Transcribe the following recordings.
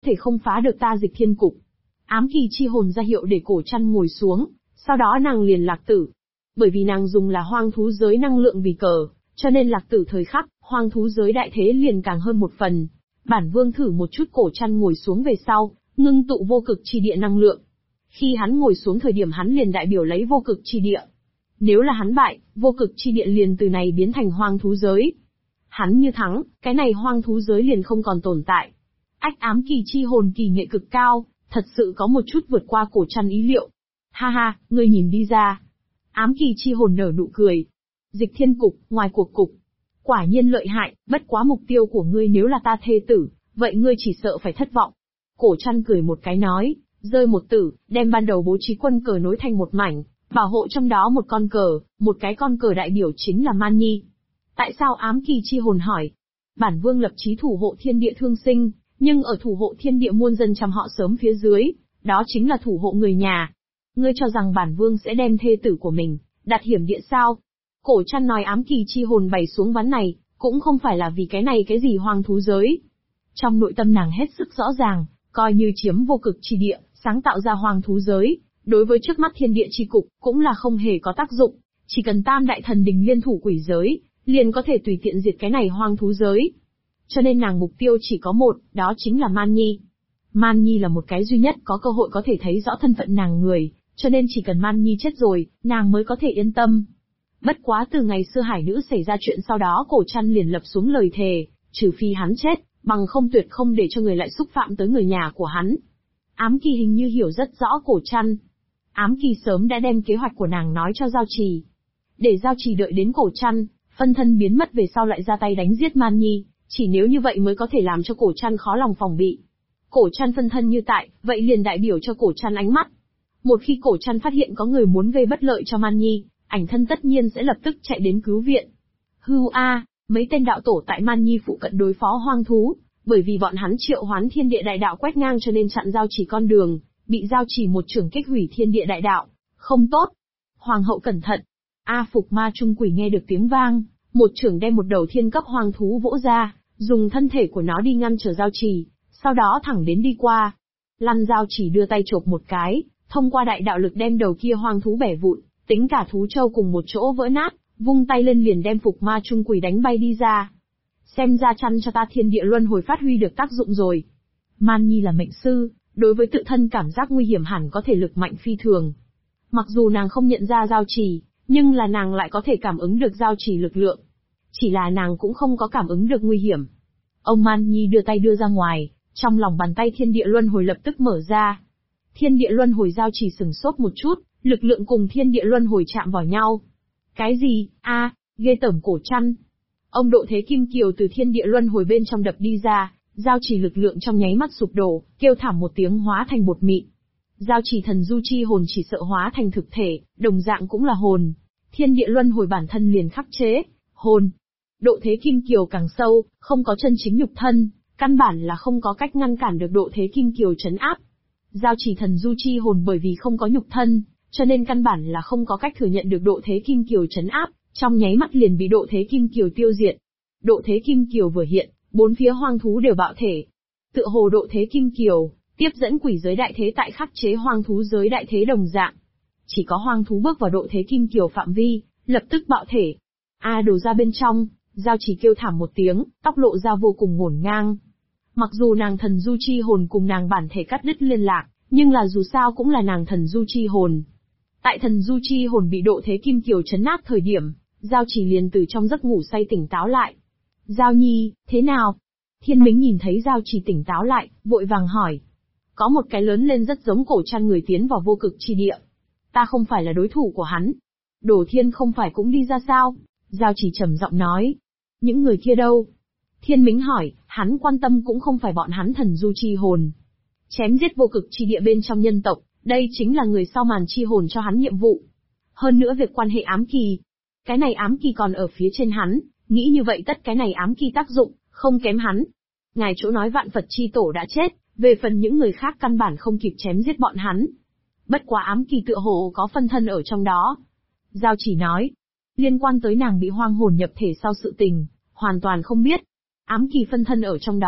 thể không phá được ta Dịch Thiên Cục. Ám kỳ chi hồn ra hiệu để Cổ Trăn ngồi xuống, sau đó nàng liền lạc tử. Bởi vì nàng dùng là hoang thú giới năng lượng vì cờ, cho nên lạc tử thời khắc, hoang thú giới đại thế liền càng hơn một phần. Bản Vương thử một chút. Cổ Trăn ngồi xuống về sau, ngưng tụ vô cực chi địa năng lượng. Khi hắn ngồi xuống thời điểm hắn liền đại biểu lấy vô cực chi địa. Nếu là hắn bại, vô cực chi địa liền từ này biến thành hoang thú giới. Hắn như thắng, cái này hoang thú giới liền không còn tồn tại. Ám kỳ chi hồn kỳ nghệ cực cao, thật sự có một chút vượt qua Cổ Trăn ý liệu. Ha ha, ngươi nhìn đi ra. Ám kỳ chi hồn nở nụ cười. Dịch Thiên Cục, ngoài cuộc cục. Quả nhiên lợi hại, bất quá mục tiêu của ngươi nếu là ta thê tử, vậy ngươi chỉ sợ phải thất vọng. Cổ Trăn cười một cái nói, rơi một tử, đem ban đầu bố trí quân cờ nối thành một mảnh, bảo hộ trong đó một con cờ, một cái con cờ đại biểu chính là Man Nhi. Tại sao? Ám kỳ chi hồn hỏi. Bản Vương lập chí thủ hộ thiên địa thương sinh, nhưng ở thủ hộ thiên địa muôn dân trăm họ sớm phía dưới, đó chính là thủ hộ người nhà. Ngươi cho rằng bản Vương sẽ đem thê tử của mình đặt hiểm địa sao? Cổ Trăn nói ám kỳ chi hồn bày xuống ván này, cũng không phải là vì cái này cái gì hoang thú giới. Trong nội tâm nàng hết sức rõ ràng, coi như chiếm vô cực chi địa, sáng tạo ra hoang thú giới, đối với trước mắt thiên địa chi cục, cũng là không hề có tác dụng. Chỉ cần tam đại thần đình liên thủ quỷ giới, liền có thể tùy tiện diệt cái này hoang thú giới. Cho nên nàng mục tiêu chỉ có một, đó chính là Man Nhi. Man Nhi là một cái duy nhất có cơ hội có thể thấy rõ thân phận nàng người, cho nên chỉ cần Man Nhi chết rồi, nàng mới có thể yên tâm. Bất quá từ ngày xưa hải nữ xảy ra chuyện sau đó Cổ Trăn liền lập xuống lời thề, trừ phi hắn chết, bằng không tuyệt không để cho người lại xúc phạm tới người nhà của hắn. Ám kỳ hình như hiểu rất rõ Cổ Trăn. Ám kỳ sớm đã đem kế hoạch của nàng nói cho Giao Trì. Để Giao Trì đợi đến Cổ Trăn phân thân biến mất về sau lại ra tay đánh giết Man Nhi, chỉ nếu như vậy mới có thể làm cho Cổ Trăn khó lòng phòng bị. Cổ Trăn phân thân như tại, vậy liền đại biểu cho Cổ Trăn ánh mắt. Một khi Cổ Trăn phát hiện có người muốn gây bất lợi cho Man Nhi, ảnh thân tất nhiên sẽ lập tức chạy đến cứu viện. Mấy tên đạo tổ tại Man Nhi phụ cận đối phó hoang thú, bởi vì bọn hắn triệu hoán thiên địa đại đạo quét ngang cho nên chặn Giao Trì con đường, bị Giao Trì một chưởng kích hủy thiên địa đại đạo. Không tốt. Hoàng hậu cẩn thận. Phục ma trung quỷ nghe được tiếng vang, một chưởng đem một đầu thiên cấp hoang thú vỗ ra, dùng thân thể của nó đi ngăn trở Giao Trì, sau đó thẳng đến đi qua. Giao Trì đưa tay chộp một cái, thông qua đại đạo lực đem đầu kia hoang thú bẻ vụn, tính cả thú châu cùng một chỗ vỡ nát, vung tay lên liền đem phục ma trung quỷ đánh bay đi ra. Xem ra chăn cho ta thiên địa luân hồi phát huy được tác dụng rồi. Man Nhi là mệnh sư, đối với tự thân cảm giác nguy hiểm hẳn có thể lực mạnh phi thường. Mặc dù nàng không nhận ra Giao Trì, nhưng là nàng lại có thể cảm ứng được Giao Trì lực lượng. Chỉ là nàng cũng không có cảm ứng được nguy hiểm. Ông Man Nhi đưa tay đưa ra ngoài, trong lòng bàn tay thiên địa luân hồi lập tức mở ra. Thiên địa luân hồi Giao Trì sừng sốt một chút, lực lượng cùng thiên địa luân hồi chạm vào nhau. Cái gì? Ghê tởm. Cổ Trăn. Ông độ thế kim kiều từ thiên địa luân hồi bên trong đập đi ra, Giao Trì lực lượng trong nháy mắt sụp đổ, kêu thảm một tiếng hóa thành bột mịn. Giao Trì thần du chi hồn chỉ sợ hóa thành thực thể, đồng dạng cũng là hồn. Thiên địa luân hồi bản thân liền khắc chế, hồn. Độ thế kim kiều càng sâu, không có chân chính nhục thân, căn bản là không có cách ngăn cản được độ thế kim kiều trấn áp. Giao Trì thần du chi hồn bởi vì không có nhục thân, cho nên căn bản là không có cách thừa nhận được độ thế kim kiều trấn áp, trong nháy mắt liền bị độ thế kim kiều tiêu diệt. Độ thế kim kiều vừa hiện, bốn phía hoang thú đều bạo thể. Tựa hồ độ thế kim kiều tiếp dẫn quỷ giới đại thế tại khắc chế hoang thú giới đại thế đồng dạng. Chỉ có hoang thú bước vào độ thế kim kiều phạm vi, lập tức bạo thể. Đổ ra bên trong, Giao Trì kêu thảm một tiếng, tóc lộ ra vô cùng ngổn ngang. Mặc dù nàng thần du chi hồn cùng nàng bản thể cắt đứt liên lạc, nhưng là dù sao cũng là nàng thần du chi hồn. Tại thần du chi hồn bị độ thế kim kiều trấn áp thời điểm, Giao Trì liền từ trong giấc ngủ say tỉnh táo lại. Giao Nhi, thế nào? Thiên Mính nhìn thấy Giao Trì tỉnh táo lại, vội vàng hỏi. Có một cái lớn lên rất giống Cổ Trăn người tiến vào vô cực chi địa. Ta không phải là đối thủ của hắn. Đổ Thiên không phải cũng đi ra sao? Giao Trì trầm giọng nói. Những người kia đâu? Thiên Mính hỏi, hắn quan tâm cũng không phải bọn hắn thần du chi hồn. Chém giết vô cực chi địa bên trong nhân tộc, đây chính là người sau màn chi hồn cho hắn nhiệm vụ. Hơn nữa việc quan hệ ám kỳ. Cái này ám kỳ còn ở phía trên hắn, nghĩ như vậy tất cái này ám kỳ tác dụng, không kém hắn. Ngài chỗ nói vạn Phật chi tổ đã chết, về phần những người khác căn bản không kịp chém giết bọn hắn. Bất quá ám kỳ tựa hồ có phân thân ở trong đó. Giao Chỉ nói, liên quan tới nàng bị hoang hồn nhập thể sau sự tình, hoàn toàn không biết. Ám kỳ phân thân ở trong đó,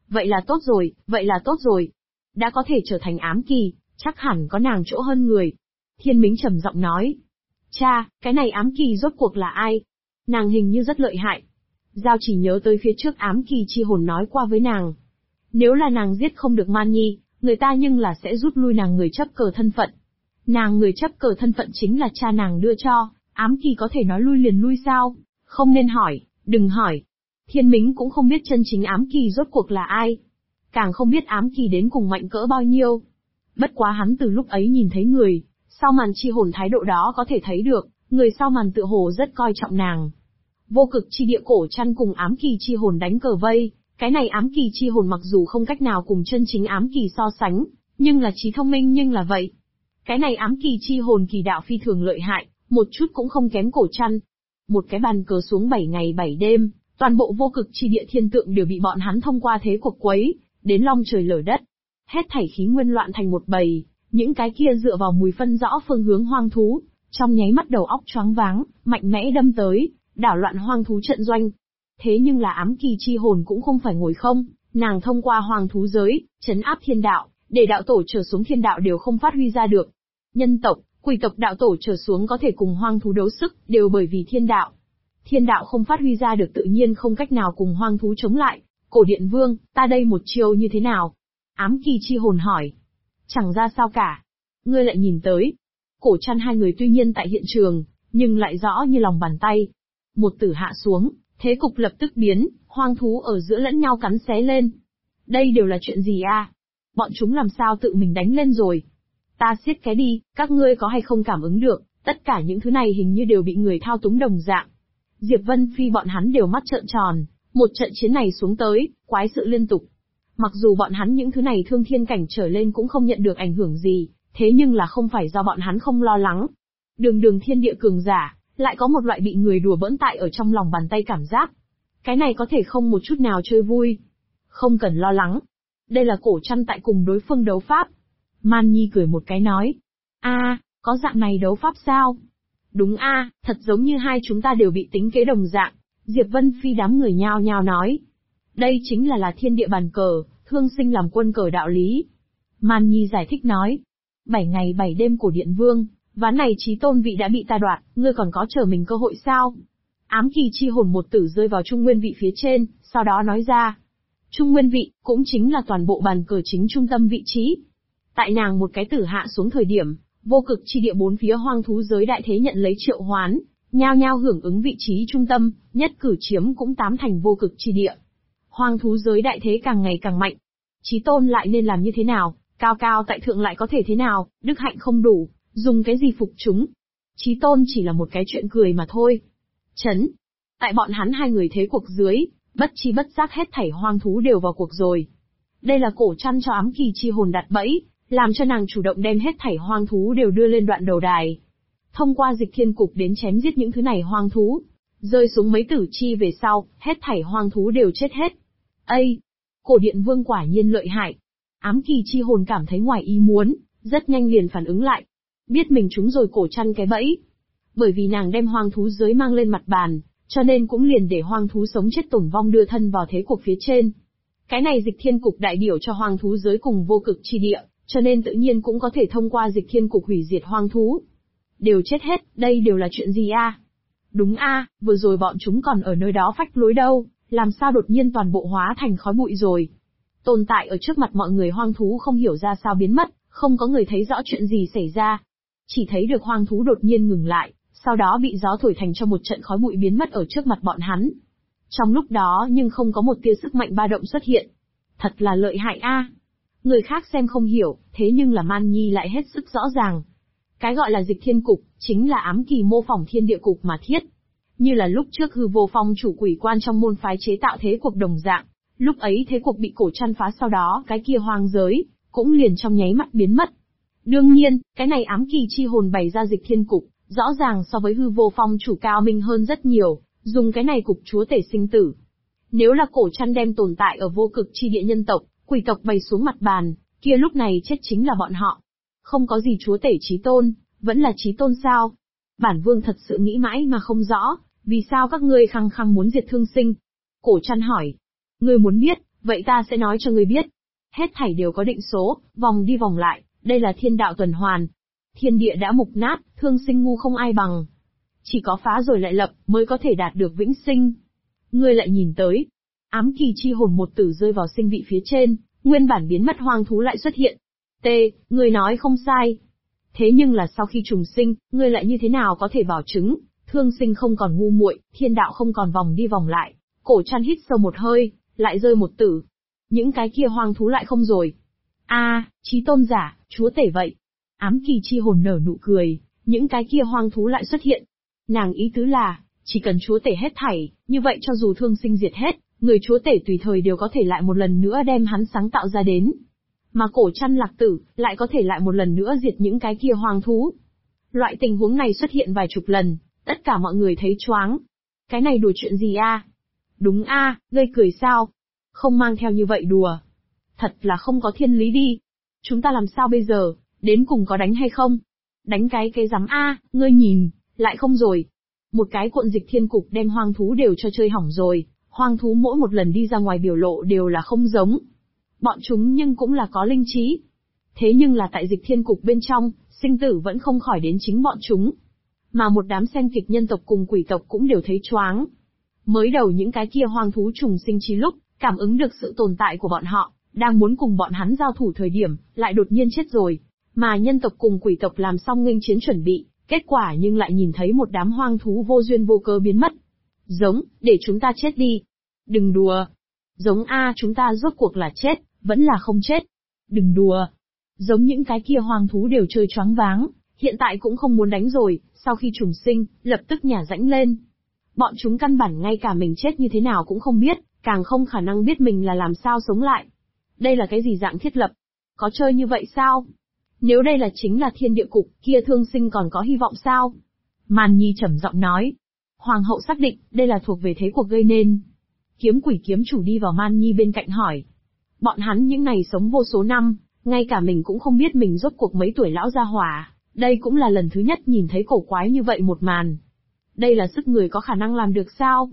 Vậy là tốt rồi, vậy là tốt rồi. Đã có thể trở thành ám kỳ, chắc hẳn có nàng chỗ hơn người. Thiên Mính trầm giọng nói. Cha, cái này ám kỳ rốt cuộc là ai? Nàng hình như rất lợi hại. Giao chỉ nhớ tới phía trước ám kỳ chi hồn nói qua với nàng. Nếu là nàng giết không được Man Nhi, người ta nhưng là sẽ rút lui nàng người chấp cờ thân phận. Nàng người chấp cờ thân phận chính là cha nàng đưa cho, ám kỳ có thể nói lui liền lui sao? Không nên hỏi, đừng hỏi. Thiên Mính cũng không biết chân chính ám kỳ rốt cuộc là ai. Càng không biết ám kỳ đến cùng mạnh cỡ bao nhiêu. Bất quá hắn từ lúc ấy nhìn thấy người, sau màn chi hồn thái độ đó có thể thấy được, người sau màn tựa hồ rất coi trọng nàng. Vô cực chi địa cổ chăn cùng ám kỳ chi hồn đánh cờ vây, cái này ám kỳ chi hồn mặc dù không cách nào cùng chân chính ám kỳ so sánh, nhưng là trí thông minh nhưng là vậy. Cái này ám kỳ chi hồn kỳ đạo phi thường lợi hại, một chút cũng không kém cổ chăn. Một cái bàn cờ xuống 7 ngày 7 đêm, toàn bộ vô cực chi địa thiên tượng đều bị bọn hắn thông qua thế cuộc quấy, đến long trời lở đất. Hết thảy khí nguyên loạn thành một bầy, những cái kia dựa vào mùi phân rõ phương hướng hoang thú, trong nháy mắt đầu óc choáng váng, mạnh mẽ đâm tới, đảo loạn hoang thú trận doanh. Thế nhưng là ám kỳ chi hồn cũng không phải ngồi không, nàng thông qua hoang thú giới, trấn áp thiên đạo, để đạo tổ trở xuống thiên đạo đều không phát huy ra được. Nhân tộc, quỷ tộc đạo tổ trở xuống có thể cùng hoang thú đấu sức, đều bởi vì thiên đạo. Thiên đạo không phát huy ra được tự nhiên không cách nào cùng hoang thú chống lại. Cổ Điện Vương, ta đây một chiêu như thế nào? Ám kỳ chi hồn hỏi. Chẳng ra sao cả. Ngươi lại nhìn tới. Cổ chăn hai người tuy nhiên tại hiện trường, nhưng lại rõ như lòng bàn tay. Một tử hạ xuống, thế cục lập tức biến, hoang thú ở giữa lẫn nhau cắn xé lên. Đây đều là chuyện gì a? Bọn chúng làm sao tự mình đánh lên rồi? Ta siết cái đi, các ngươi có hay không cảm ứng được, tất cả những thứ này hình như đều bị người thao túng đồng dạng. Diệp Vân Phi bọn hắn đều mắt trợn tròn, một trận chiến này xuống tới, quái sự liên tục. Mặc dù bọn hắn những thứ này thương thiên cảnh trở lên cũng không nhận được ảnh hưởng gì, thế nhưng là không phải do bọn hắn không lo lắng. Đường đường thiên địa cường giả, lại có một loại bị người đùa bỡn tại ở trong lòng bàn tay cảm giác. Cái này có thể không một chút nào chơi vui. Không cần lo lắng. Đây là cổ chăn tại cùng đối phương đấu pháp. Man Nhi cười một cái nói. Có dạng này đấu pháp sao? Đúng thật giống như hai chúng ta đều bị tính kế đồng dạng. Diệp Vân Phi đám người nhao nhao nói. Đây chính là thiên địa bàn cờ, thương sinh làm quân cờ đạo lý. Man Nhi giải thích nói. 7 ngày 7 đêm của Điện Vương, ván này chí tôn vị đã bị ta đoạt, ngươi còn có chờ mình cơ hội sao? Ám kỳ chi hồn một tử rơi vào trung nguyên vị phía trên, sau đó nói ra. Trung nguyên vị, cũng chính là toàn bộ bàn cờ chính trung tâm vị trí. Tại nàng một cái tử hạ xuống thời điểm, vô cực chi địa bốn phía hoang thú giới đại thế nhận lấy triệu hoán, nhao nhao hưởng ứng vị trí trung tâm, nhất cử chiếm cũng 8 thành vô cực chi địa. Hoang thú giới đại thế càng ngày càng mạnh. Chí tôn lại nên làm như thế nào, cao cao tại thượng lại có thể thế nào, đức hạnh không đủ, dùng cái gì phục chúng. Chí tôn chỉ là một cái chuyện cười mà thôi. Chấn. Tại bọn hắn hai người thế cuộc dưới, bất chi bất giác hết thảy hoang thú đều vào cuộc rồi. Đây là cổ chăn cho ám kỳ chi hồn đặt bẫy, làm cho nàng chủ động đem hết thảy hoang thú đều đưa lên đoạn đầu đài. Thông qua dịch thiên cục đến chém giết những thứ này hoang thú. Rơi xuống mấy tử chi về sau, hết thảy hoang thú đều chết hết. Cổ Điện Vương quả nhiên lợi hại. Ám kỳ chi hồn cảm thấy ngoài ý muốn, rất nhanh liền phản ứng lại. Biết mình trúng rồi cổ chăn cái bẫy. Bởi vì nàng đem hoang thú giới mang lên mặt bàn, cho nên cũng liền để hoang thú sống chết tổn vong đưa thân vào thế cuộc phía trên. Cái này dịch thiên cục đại biểu cho hoang thú giới cùng vô cực chi địa, cho nên tự nhiên cũng có thể thông qua dịch thiên cục hủy diệt hoang thú. Đều chết hết, đây đều là chuyện gì Đúng vừa rồi bọn chúng còn ở nơi đó phách lối đâu, làm sao đột nhiên toàn bộ hóa thành khói bụi rồi. Tồn tại ở trước mặt mọi người hoang thú không hiểu ra sao biến mất, không có người thấy rõ chuyện gì xảy ra. Chỉ thấy được hoang thú đột nhiên ngừng lại, sau đó bị gió thổi thành cho một trận khói bụi biến mất ở trước mặt bọn hắn. Trong lúc đó nhưng không có một tia sức mạnh ba động xuất hiện. Thật là lợi hại Người khác xem không hiểu, thế nhưng là Man Nhi lại hết sức rõ ràng. Cái gọi là dịch thiên cục, chính là ám kỳ mô phỏng thiên địa cục mà thiết. Như là lúc trước Hư Vô Phong chủ quỷ quan trong môn phái chế tạo thế cuộc đồng dạng, lúc ấy thế cuộc bị cổ chăn phá sau đó cái kia hoang giới, cũng liền trong nháy mắt biến mất. Đương nhiên, cái này ám kỳ chi hồn bày ra dịch thiên cục, rõ ràng so với Hư Vô Phong chủ cao minh hơn rất nhiều, dùng cái này cục chúa tể sinh tử. Nếu là cổ chăn đem tồn tại ở vô cực chi địa nhân tộc, quỷ tộc bày xuống mặt bàn, kia lúc này chết chính là bọn họ. Không có gì chúa tể chí tôn, vẫn là chí tôn sao? Bản vương thật sự nghĩ mãi mà không rõ, vì sao các ngươi khăng khăng muốn diệt thương sinh? Cổ chăn hỏi. Ngươi muốn biết, Vậy ta sẽ nói cho ngươi biết. Hết thảy đều có định số, vòng đi vòng lại, đây là thiên đạo tuần hoàn. Thiên địa đã mục nát, thương sinh ngu không ai bằng. Chỉ có phá rồi lại lập, mới có thể đạt được vĩnh sinh. Ngươi lại nhìn tới. Ám kỳ chi hồn một tử rơi vào sinh vị phía trên, nguyên bản biến mất hoang thú lại xuất hiện. Ngươi nói không sai. Thế nhưng là sau khi trùng sinh, ngươi lại như thế nào có thể bảo chứng, thương sinh không còn ngu muội, thiên đạo không còn vòng đi vòng lại. Cổ Trăn hít sâu một hơi, lại rơi một tử. Những cái kia hoang thú lại không rồi. Chí tôn giả, chúa tể vậy. Ám kỳ chi hồn nở nụ cười, những cái kia hoang thú lại xuất hiện. Nàng ý tứ là, chỉ cần chúa tể hết thảy, như vậy cho dù thương sinh diệt hết, người chúa tể tùy thời đều có thể lại một lần nữa đem hắn sáng tạo ra đến. Mà Cổ Trăn lạc tử, lại có thể lại một lần nữa diệt những cái kia hoang thú. Loại tình huống này xuất hiện vài chục lần, tất cả mọi người thấy choáng. Cái này đùa chuyện gì a? Đúng a, gây cười sao? Không mang theo như vậy đùa. Thật là không có thiên lý đi. Chúng ta làm sao bây giờ, đến cùng có đánh hay không? Đánh cái rắm a, ngươi nhìn, lại không rồi. Một cái cuộn dịch thiên cục đem hoang thú đều cho chơi hỏng rồi, hoang thú mỗi một lần đi ra ngoài biểu lộ đều là không giống. Bọn chúng nhưng cũng là có linh trí. Thế nhưng là tại dịch thiên cục bên trong, sinh tử vẫn không khỏi đến chính bọn chúng. Mà một đám xem kịch nhân tộc cùng quỷ tộc cũng đều thấy choáng. Mới đầu những cái kia hoang thú trùng sinh chi lúc, cảm ứng được sự tồn tại của bọn họ, đang muốn cùng bọn hắn giao thủ thời điểm, lại đột nhiên chết rồi. Mà nhân tộc cùng quỷ tộc làm xong nghênh chiến chuẩn bị, kết quả nhưng lại nhìn thấy một đám hoang thú vô duyên vô cớ biến mất. Giống, để chúng ta chết đi. Đừng đùa. Giống chúng ta rốt cuộc là chết, vẫn là không chết. Đừng đùa. Giống những cái kia hoang thú đều chơi choáng váng, hiện tại cũng không muốn đánh rồi, sau khi trùng sinh, lập tức nhả rãnh lên. Bọn chúng căn bản ngay cả mình chết như thế nào cũng không biết, càng không khả năng biết mình là làm sao sống lại. Đây là cái gì dạng thiết lập? Có chơi như vậy sao? Nếu đây là chính là thiên địa cục, kia thương sinh còn có hy vọng sao? Màn Nhi trầm giọng nói. Hoàng hậu xác định, đây là thuộc về thế cuộc gây nên. Kiếm quỷ kiếm chủ đi vào Man Nhi bên cạnh hỏi. Bọn hắn những này sống vô số năm, ngay cả mình cũng không biết mình rốt cuộc mấy tuổi lão gia hỏa, đây cũng là lần thứ nhất nhìn thấy cổ quái như vậy một màn. Đây là sức người có khả năng làm được sao?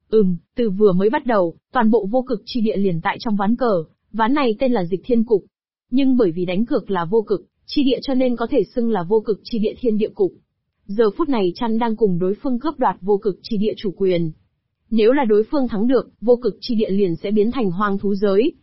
Từ vừa mới bắt đầu, toàn bộ vô cực chi địa liền tại trong ván cờ, ván này tên là dịch thiên cục. Nhưng bởi vì đánh cược là vô cực chi địa cho nên có thể xưng là vô cực chi địa thiên địa cục. Giờ phút này Chăn đang cùng đối phương cướp đoạt vô cực chi địa chủ quyền. Nếu là đối phương thắng được, vô cực chi địa liền sẽ biến thành hoang thú giới.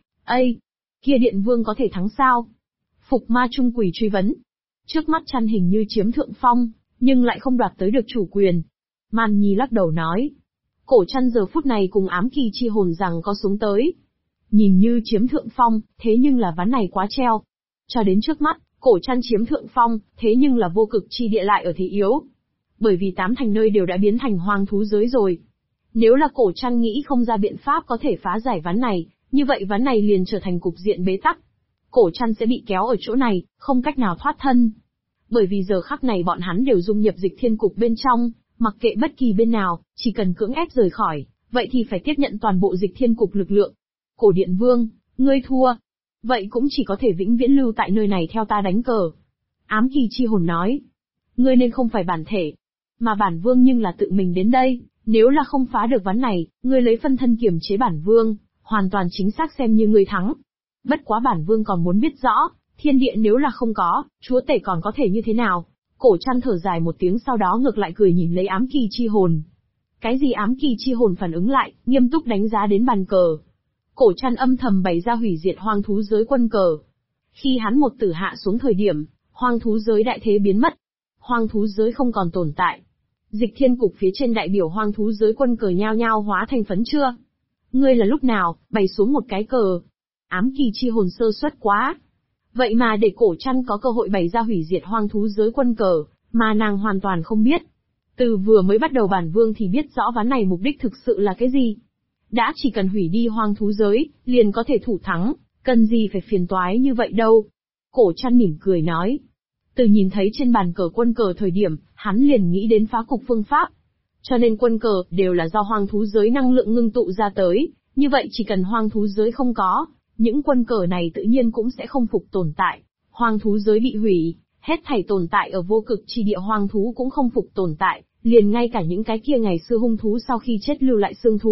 Kia Điện Vương có thể thắng sao? Phục Ma Trung Quỷ truy vấn. Trước mắt Chăn hình như chiếm thượng phong, nhưng lại không đoạt tới được chủ quyền. Man Nhi lắc đầu nói. Cổ Chăn giờ phút này cùng ám kỳ chi hồn rằng có xuống tới. Nhìn như chiếm thượng phong, thế nhưng là ván này quá treo. Cho đến trước mắt, Cổ Chăn chiếm thượng phong, thế nhưng là vô cực chi địa lại ở thế yếu. Bởi vì 8 thành nơi đều đã biến thành hoang thú giới rồi. Nếu là Cổ Chăn nghĩ không ra biện pháp có thể phá giải ván này, như vậy ván này liền trở thành cục diện bế tắc. Cổ Chăn sẽ bị kéo ở chỗ này, không cách nào thoát thân. Bởi vì giờ khắc này bọn hắn đều dung nhập dịch thiên cục bên trong, mặc kệ bất kỳ bên nào, chỉ cần cưỡng ép rời khỏi, vậy thì phải tiếp nhận toàn bộ dịch thiên cục lực lượng. Cổ Điện Vương, ngươi thua. Vậy cũng chỉ có thể vĩnh viễn lưu tại nơi này theo ta đánh cờ. Ám kỳ chi hồn nói. Ngươi nên không phải bản thể, mà bản vương nhưng là tự mình đến đây, nếu là không phá được ván này, ngươi lấy phân thân kiềm chế bản vương, hoàn toàn chính xác xem như ngươi thắng. Bất quá bản vương còn muốn biết rõ, thiên địa nếu là không có, chúa tể còn có thể như thế nào? Cổ Chăn thở dài một tiếng sau đó ngược lại cười nhìn lấy ám kỳ chi hồn. Cái gì ám kỳ chi hồn phản ứng lại, nghiêm túc đánh giá đến bàn cờ. Cổ Chăn âm thầm bày ra hủy diệt hoang thú giới quân cờ. Khi hắn một tử hạ xuống thời điểm, hoang thú giới đại thế biến mất. Hoang thú giới không còn tồn tại. Dịch thiên cục phía trên đại biểu hoang thú giới quân cờ nhao nhao hóa thành phấn chưa. Ngươi là lúc nào, bày xuống một cái cờ. Ám kỳ chi hồn sơ suất quá. Vậy mà để Cổ Chăn có cơ hội bày ra hủy diệt hoang thú giới quân cờ, mà nàng hoàn toàn không biết. Từ vừa mới bắt đầu bản vương thì biết rõ ván này mục đích thực sự là cái gì. Đã chỉ cần hủy đi hoang thú giới, liền có thể thủ thắng, cần gì phải phiền toái như vậy đâu. Cổ Chăn mỉm cười nói. Từ nhìn thấy trên bàn cờ quân cờ thời điểm, hắn liền nghĩ đến phá cục phương pháp. Cho nên quân cờ đều là do hoang thú giới năng lượng ngưng tụ ra tới, như vậy chỉ cần hoang thú giới không có, những quân cờ này tự nhiên cũng sẽ không phục tồn tại. Hoang thú giới bị hủy, hết thảy tồn tại ở vô cực chi địa hoang thú cũng không phục tồn tại, liền ngay cả những cái kia ngày xưa hung thú sau khi chết lưu lại xương thú,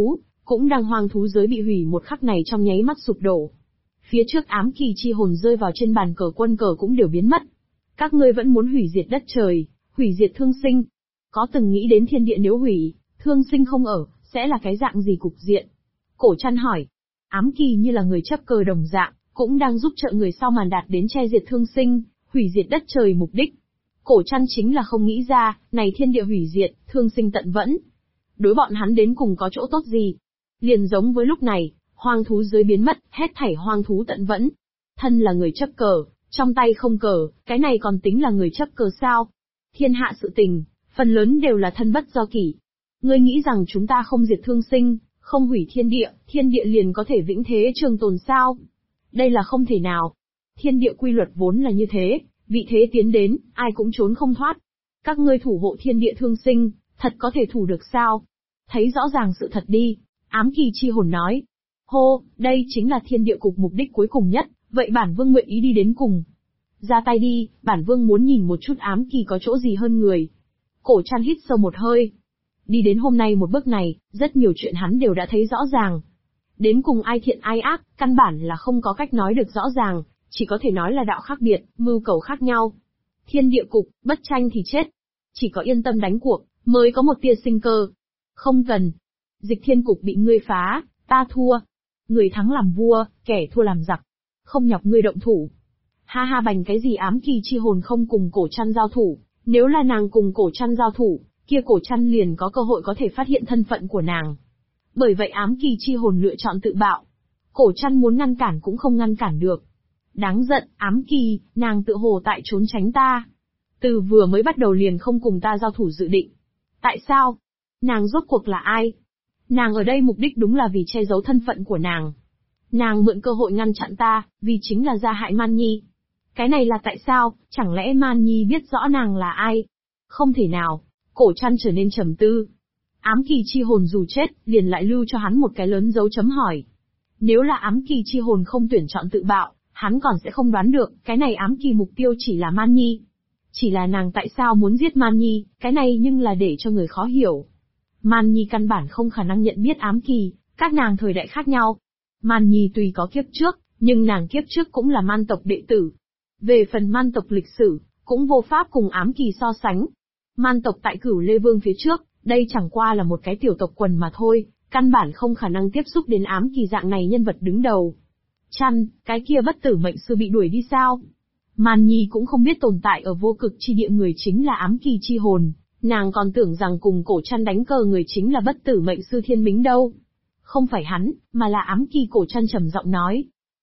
cũng đang hoang thú giới bị hủy một khắc này trong nháy mắt sụp đổ. Phía trước ám kỳ chi hồn rơi vào trên bàn cờ quân cờ cũng đều biến mất. Các ngươi vẫn muốn hủy diệt đất trời, hủy diệt thương sinh. Có từng nghĩ đến thiên địa nếu hủy, thương sinh không ở, sẽ là cái dạng gì cục diện? Cổ Trăn hỏi. Ám kỳ như là người chấp cờ đồng dạng, cũng đang giúp trợ người sau màn đạt đến che diệt thương sinh, hủy diệt đất trời mục đích. Cổ Trăn chính là không nghĩ ra, này thiên địa hủy diệt, thương sinh tận vẫn. Đối bọn hắn đến cùng có chỗ tốt gì? Liền giống với lúc này, hoang thú giới biến mất, hết thảy hoang thú tận vẫn. Thân là người chấp cờ, trong tay không cờ, cái này còn tính là người chấp cờ sao? Thiên hạ sự tình, phần lớn đều là thân bất do kỷ. Ngươi nghĩ rằng chúng ta không diệt thương sinh, không hủy thiên địa liền có thể vĩnh thế trường tồn sao? Đây là không thể nào. Thiên địa quy luật vốn là như thế, vị thế tiến đến, ai cũng trốn không thoát. Các ngươi thủ hộ thiên địa thương sinh, thật có thể thủ được sao? Thấy rõ ràng sự thật đi, ám kỳ chi hồn nói. Hô, đây chính là thiên địa cục mục đích cuối cùng nhất, vậy bản vương nguyện ý đi đến cùng. Ra tay đi, bản vương muốn nhìn một chút ám kỳ có chỗ gì hơn người. Cổ Trăn hít sâu một hơi. Đi đến hôm nay một bước này, rất nhiều chuyện hắn đều đã thấy rõ ràng. Đến cùng ai thiện ai ác, căn bản là không có cách nói được rõ ràng, chỉ có thể nói là đạo khác biệt, mưu cầu khác nhau. Thiên địa cục, bất tranh thì chết. Chỉ có yên tâm đánh cuộc, mới có một tia sinh cơ. Không cần. Dịch thiên cục bị ngươi phá, ta thua. Người thắng làm vua, kẻ thua làm giặc. Không nhọc ngươi động thủ. Ha ha, bành cái gì ám kỳ chi hồn không cùng Cổ Trăn giao thủ, nếu là nàng cùng Cổ Trăn giao thủ, kia Cổ Trăn liền có cơ hội có thể phát hiện thân phận của nàng. Bởi vậy ám kỳ chi hồn lựa chọn tự bạo. Cổ Trăn muốn ngăn cản cũng không ngăn cản được. Đáng giận, ám kỳ, nàng tự hồ tại trốn tránh ta. Từ vừa mới bắt đầu liền không cùng ta giao thủ dự định. Tại sao? Nàng rốt cuộc là ai? Nàng ở đây mục đích đúng là vì che giấu thân phận của nàng. Nàng mượn cơ hội ngăn chặn ta, vì chính là gia hại Man Nhi. Cái này là tại sao, chẳng lẽ Man Nhi biết rõ nàng là ai? Không thể nào. Cổ Trăn trở nên trầm tư. Ám kỳ chi hồn dù chết, liền lại lưu cho hắn một cái lớn dấu chấm hỏi. Nếu là ám kỳ chi hồn không tuyển chọn tự bạo, hắn còn sẽ không đoán được, cái này ám kỳ mục tiêu chỉ là Man Nhi. Chỉ là nàng tại sao muốn giết Man Nhi, cái này nhưng là để cho người khó hiểu. Man Nhi căn bản không khả năng nhận biết ám kỳ, các nàng thời đại khác nhau. Man Nhi tuy có kiếp trước, nhưng nàng kiếp trước cũng là man tộc đệ tử. Về phần man tộc lịch sử, cũng vô pháp cùng ám kỳ so sánh. Man tộc tại Cửu Lê Vương phía trước, đây chẳng qua là một cái tiểu tộc quần mà thôi, căn bản không khả năng tiếp xúc đến ám kỳ dạng này nhân vật đứng đầu. Chăn, cái kia bất tử mệnh sư bị đuổi đi sao? Man Nhi cũng không biết tồn tại ở vô cực chi địa người chính là ám kỳ chi hồn, nàng còn tưởng rằng cùng Cổ Trăn đánh cờ người chính là bất tử mệnh sư Thiên Mính đâu. Không phải hắn, mà là ám kỳ. Cổ Trăn trầm giọng nói.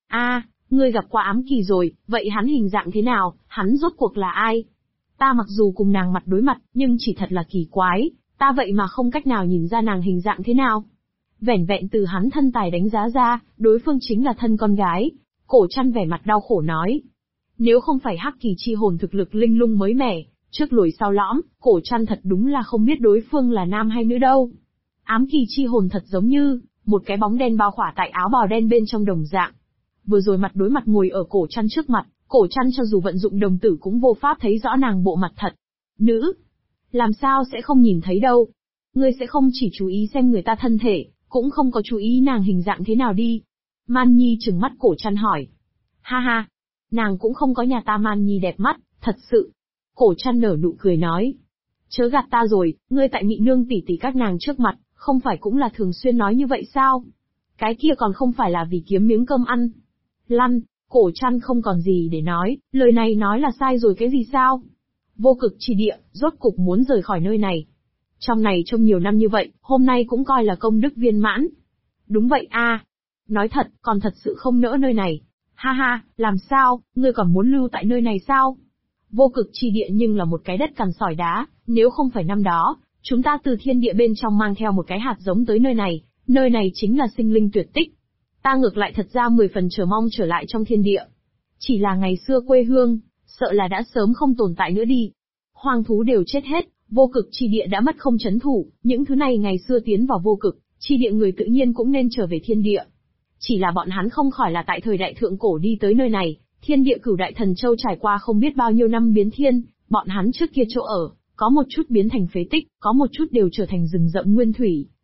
Ngươi gặp qua ám kỳ rồi, vậy hắn hình dạng thế nào, hắn rốt cuộc là ai? Ta mặc dù cùng nàng mặt đối mặt, nhưng chỉ thật là kỳ quái, ta vậy mà không cách nào nhìn ra nàng hình dạng thế nào. Vẻn vẹn từ hắn thân tài đánh giá ra, đối phương chính là thân con gái. Cổ Trăn vẻ mặt đau khổ nói. Nếu không phải hắc kỳ chi hồn thực lực linh lung mới mẻ, trước lùi sau lõm, Cổ Trăn thật đúng là không biết đối phương là nam hay nữ đâu. Ám kỳ chi hồn thật giống như một cái bóng đen bao khỏa tại áo bào đen bên trong đồng dạng. Vừa rồi mặt đối mặt ngồi ở Cổ Trăn trước mặt, Cổ Trăn cho dù vận dụng đồng tử cũng vô pháp thấy rõ nàng bộ mặt thật. Nữ? Làm sao sẽ không nhìn thấy đâu? Ngươi sẽ không chỉ chú ý xem người ta thân thể, cũng không có chú ý nàng hình dạng thế nào đi. Man Nhi trừng mắt Cổ Trăn hỏi. Ha ha, nàng cũng không có nhà ta Man Nhi đẹp mắt, thật sự. Cổ Trăn nở nụ cười nói. Chớ gạt ta rồi, ngươi tại Mị Nương tỷ tỷ các nàng trước mặt, không phải cũng là thường xuyên nói như vậy sao? Cái kia còn không phải là vì kiếm miếng cơm ăn. Lăn, Cổ Trăn không còn gì để nói, lời này nói là sai rồi cái gì sao? Vô cực chi địa, rốt cục muốn rời khỏi nơi này. Trong này trông nhiều năm như vậy, hôm nay cũng coi là công đức viên mãn. Đúng vậy Nói thật, còn thật sự không nỡ nơi này. Ha ha, làm sao, ngươi còn muốn lưu tại nơi này sao? Vô cực chi địa nhưng là một cái đất cằn sỏi đá, nếu không phải năm đó, chúng ta từ thiên địa bên trong mang theo một cái hạt giống tới nơi này chính là sinh linh tuyệt tích. Ta ngược lại thật ra 10 phần chờ mong trở lại trong thiên địa. Chỉ là ngày xưa quê hương, sợ là đã sớm không tồn tại nữa đi. Hoang thú đều chết hết, vô cực chi địa đã mất không chấn thủ, những thứ này ngày xưa tiến vào vô cực chi địa người tự nhiên cũng nên trở về thiên địa. Chỉ là bọn hắn không khỏi là tại thời đại thượng cổ đi tới nơi này, thiên địa Cửu Đại Thần Châu trải qua không biết bao nhiêu năm biến thiên, bọn hắn trước kia chỗ ở, có một chút biến thành phế tích, có một chút đều trở thành rừng rậm nguyên thủy,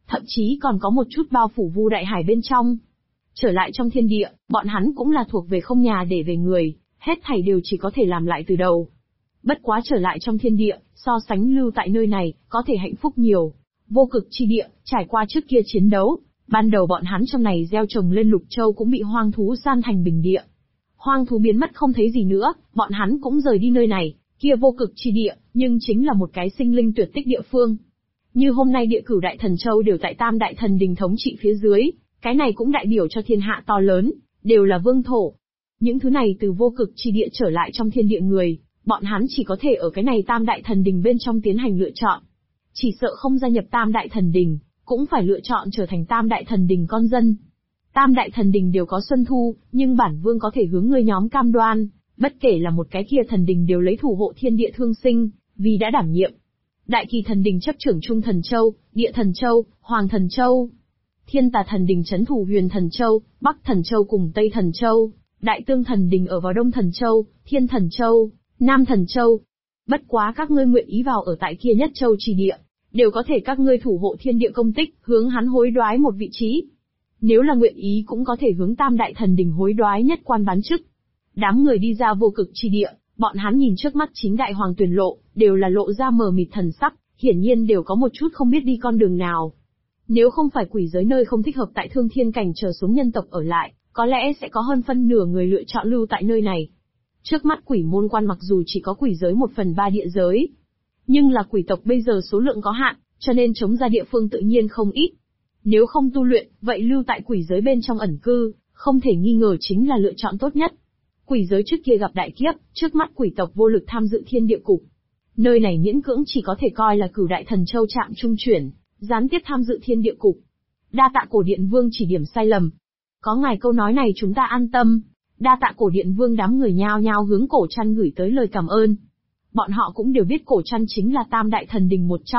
thậm chí còn có một chút bao phủ Vu Đại Hải bên trong. Trở lại trong thiên địa, bọn hắn cũng là thuộc về không nhà để về người, hết thảy đều chỉ có thể làm lại từ đầu. Bất quá trở lại trong thiên địa, so sánh lưu tại nơi này, có thể hạnh phúc nhiều. Vô cực chi địa, trải qua trước kia chiến đấu, ban đầu bọn hắn trong này gieo trồng lên lục châu cũng bị hoang thú san thành bình địa. Hoang thú biến mất không thấy gì nữa, bọn hắn cũng rời đi nơi này, kia vô cực chi địa, nhưng chính là một cái sinh linh tuyệt tích địa phương. Như hôm nay địa cửu đại thần châu đều tại Tam đại thần đình thống trị phía dưới, cái này cũng đại biểu cho thiên hạ to lớn, đều là vương thổ. Những thứ này từ vô cực chi địa trở lại trong thiên địa người, bọn hắn chỉ có thể ở cái này Tam đại thần đình bên trong tiến hành lựa chọn. Chỉ sợ không gia nhập Tam đại thần đình, cũng phải lựa chọn trở thành Tam đại thần đình con dân. Tam đại thần đình đều có Xuân Thu, nhưng bản vương có thể hướng ngươi nhóm cam đoan, bất kể là một cái kia thần đình đều lấy thủ hộ thiên địa thương sinh, vì đã đảm nhiệm. Đại Kỳ thần đình chấp trưởng Trung Thần Châu, Địa Thần Châu, Hoàng Thần Châu. Thiên Tà thần đình trấn thủ Huyền Thần Châu, Bắc Thần Châu cùng Tây Thần Châu. Đại Tương thần đình ở vào Đông Thần Châu, Thiên Thần Châu, Nam Thần Châu. Bất quá các ngươi nguyện ý vào ở tại kia nhất châu trì địa, đều có thể các ngươi thủ hộ thiên địa công tích, hướng hắn hối đoái một vị trí. Nếu là nguyện ý cũng có thể hướng Tam đại thần đình hối đoái nhất quan bán chức. Đám người đi ra vô cực chi địa, bọn hắn nhìn trước mắt chính đại hoàng tuyển lộ, đều là lộ ra mờ mịt thần sắc, hiển nhiên đều có một chút không biết đi con đường nào. Nếu không phải quỷ giới nơi không thích hợp tại Thương Thiên cảnh trở xuống nhân tộc ở lại, có lẽ sẽ có hơn phân nửa người lựa chọn lưu tại nơi này. Trước mắt quỷ môn quan mặc dù chỉ có quỷ giới 1/3 địa giới, nhưng là quỷ tộc bây giờ số lượng có hạn, cho nên chống ra địa phương tự nhiên không ít. Nếu không tu luyện, vậy lưu tại quỷ giới bên trong ẩn cư, không thể nghi ngờ chính là lựa chọn tốt nhất. Quỷ giới trước kia gặp đại kiếp, trước mắt quỷ tộc vô lực tham dự thiên địa cục. Nơi này miễn cưỡng chỉ có thể coi là cửu đại thần châu trạm trung chuyển, gián tiếp tham dự thiên địa cục. Đa tạ cổ điện vương chỉ điểm sai lầm. Có ngài câu nói này chúng ta an tâm. Đa tạ cổ điện vương, đám người nhao nhao hướng cổ trăn gửi tới lời cảm ơn. Bọn họ cũng đều biết cổ trăn chính là Tam đại thần đình một trong.